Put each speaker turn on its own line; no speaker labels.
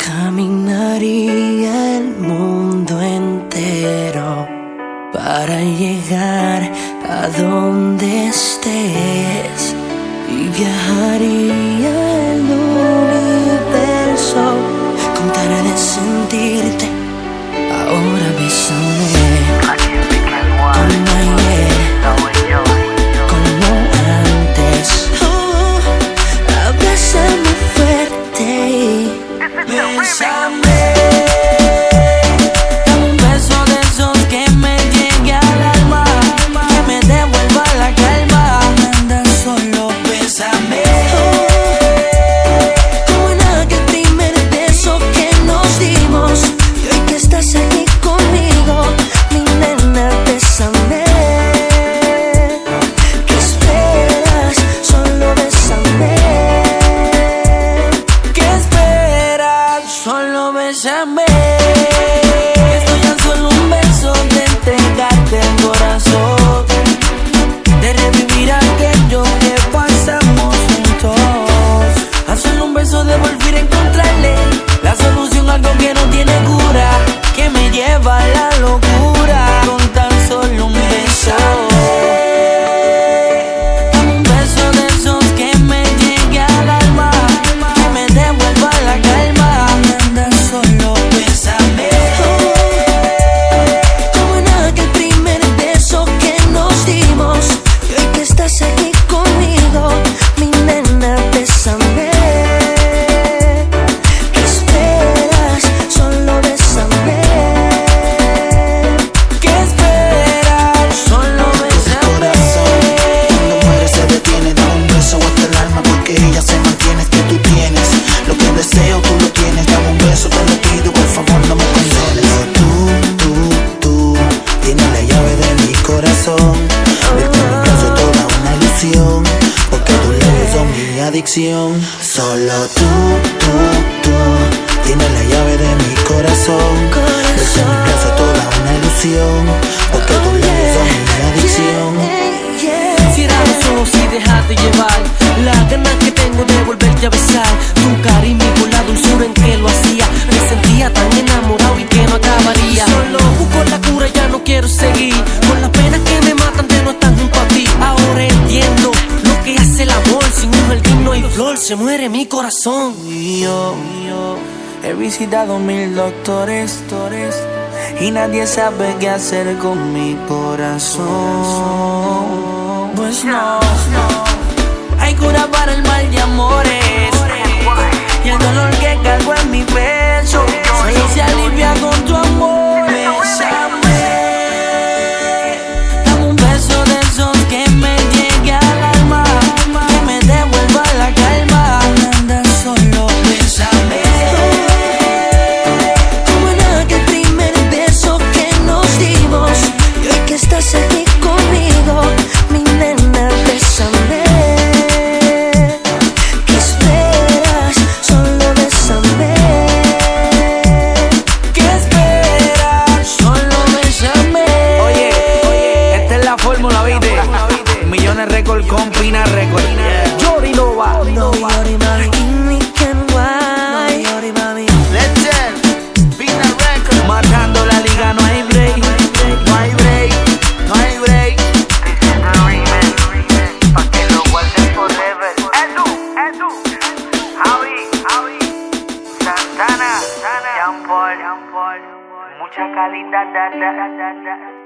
Caminaría el mundo entero para llegar a donde estés y viajaría el universo con tal de sentirte. Ahora bésame como ayer, como antes. Abrázame fuerte y bésame. Dame un beso de esos que me llegue al alma, que me devuelva la calma. Anda, solo bésame. Como en aquel primer beso que nos dimos, y hoy que estás aquí conmigo, mi nena, bésame. ¿Qué esperas? Solo bésame. ¿Qué esperas? Solo bésame. Estoy a solo un beso de entregarte el corazón, de revivir aquello que pasamos juntos. A solo un beso de volver a encontrarle la solución a algo que no tiene cura, que me lleva a la locura con tan solo un beso. Dame un beso de esos que me llegue al alma, que me devuelva la calma. Anda, solo bésame. Como en aquel primer beso que nos dimos, y hoy que estás aquí conmigo, mi nena, bésame. ¿Qué esperas? Solo bésame. ¿Qué esperas? Solo bésame.
Cuando muere se detiene, da un beso hasta el alma, porque ella se mantiene, es que tú tienes lo que deseo, tú lo tienes. Dame un beso, te lo pido, por favor no me condenes. Tú tienes la llave de mi corazón. Verte en mi brazo es toda una ilusión, porque tus labios son mi adicción. Solo tú tienes la llave de mi corazón. Verte en mi brazo es toda una ilusión, porque tus labios son mi adicción.
Cierra los ojos y déjate llevar, las ganas que tengo de volverte a besar. Tu cariño con la dulzura en que lo hacía, me sentía tan enamorado y que no acabaría. Solo busco la cura, ya no quiero seguir con las penas que me matan de no estar junto a ti. Ahora entiendo lo que hace el amor, sin un jardín no hay flor, se muere mi corazón.
Y yo he visitado 1000 doctores y nadie sabe qué hacer con mi corazón. Pues no hay cura para el mal de amores, y el dolor que cargo en mi pecho solo se alivia con tu amor. Bésame. Dame un beso de esos que me llegue al alma, que me devuelva la calma. Anda, solo bésame.
Como en aquel primer beso que nos dimos, y hoy que estás aquí conmigo, mi nena, bésame. ¿Qué esperas? Solo bésame.
¿Qué esperas? Solo bésame. Oye, esta es la fórmula, ¿viste? Millones récord con Pina Record. Yori Nova.
No worry, mami. No worry, mami.
Legend, Pina Record. Matando la liga, no hay break. No hay break, no hay break.
Pa' que lo guarden forever. Edu, Javi, Santana, Jean Paul. Mucha calidad,